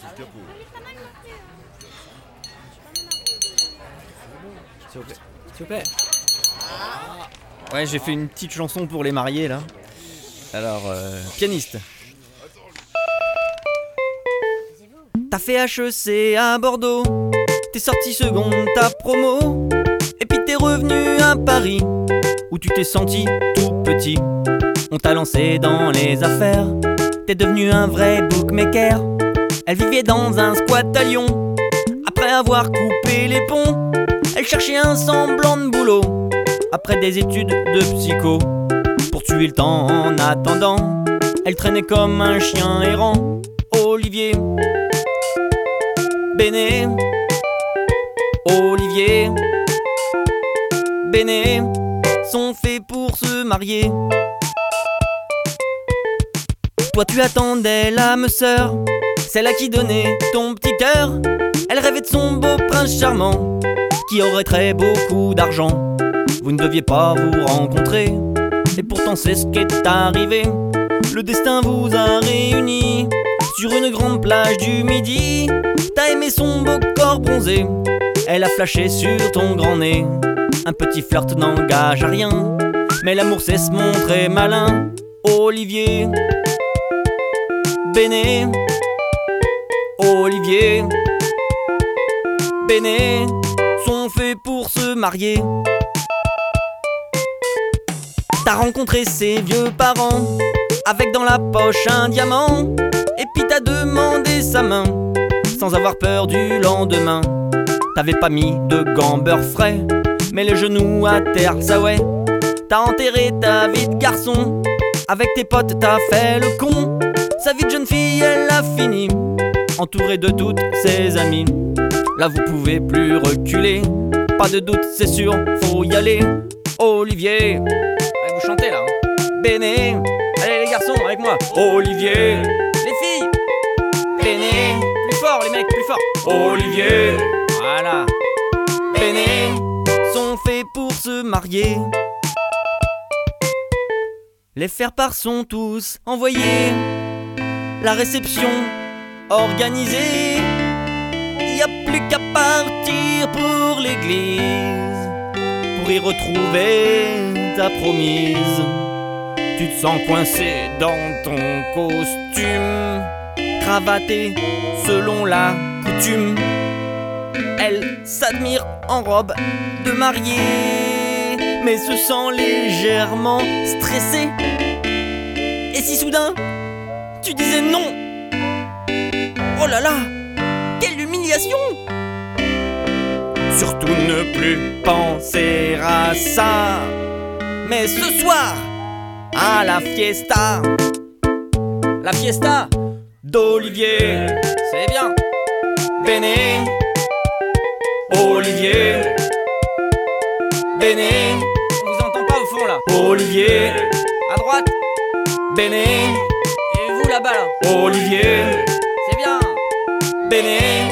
S'il vous plaît. Ouais, j'ai fait une petite chanson pour les mariés là. Alors, pianiste. T'as fait HEC à Bordeaux, t'es sorti seconde ta promo, et puis t'es revenu à Paris, où tu t'es senti tout petit. On t'a lancé dans les affaires, t'es devenu un vrai bookmaker. Elle vivait dans un squat à Lyon, après avoir coupé les ponts. Elle cherchait un semblant de boulot, après des études de psycho. Pour tuer le temps en attendant, elle traînait comme un chien errant. Olivier, Béné, Olivier, Béné sont faits pour se marier. Toi tu attendais l'âme sœur, celle à qui donnait ton petit cœur. Elle rêvait de son beau prince charmant, qui aurait très beaucoup d'argent. Vous ne deviez pas vous rencontrer, et pourtant c'est ce qui est arrivé. Le destin vous a réunis sur une grande plage du Midi. T'as aimé son beau corps bronzé, elle a flashé sur ton grand nez. Un petit flirt n'engage à rien, mais l'amour sait se montrer malin. Olivier, Béné, Olivier, Béné sont faits pour se marier. T'as rencontré ses vieux parents, avec dans la poche un diamant, et puis t'as demandé sa main, sans avoir peur du lendemain. T'avais pas mis de gants beurre frais, mais le genou à terre, ça ouais. T'as enterré ta vie de garçon, avec tes potes t'as fait le con. Sa vie de jeune fille elle a fini, entourée de toutes ses amies. Là vous pouvez plus reculer, pas de doute c'est sûr, faut y aller. Olivier, allez vous chantez là, Béné, allez les garçons avec moi. Olivier, les filles, Béné, plus fort les mecs, plus fort. Olivier, voilà. Béné sont faits pour se marier. Les faire-part sont tous envoyés, la réception organisée. Y a plus qu'à partir pour l'église, pour y retrouver ta promise. Tu te sens coincé dans ton costume, cravaté selon la coutume. Elle s'admire en robe de mariée, mais se sent légèrement stressée. Et si soudain, tu disais non? Oh là là, quelle humiliation! Surtout ne plus penser à ça. Mais ce soir, à la fiesta d'Olivier, c'est bien. Béné, Olivier, Béné, on vous entend pas au fond là. Olivier, à droite, Béné, et vous là-bas là. Olivier, c'est bien. Béné.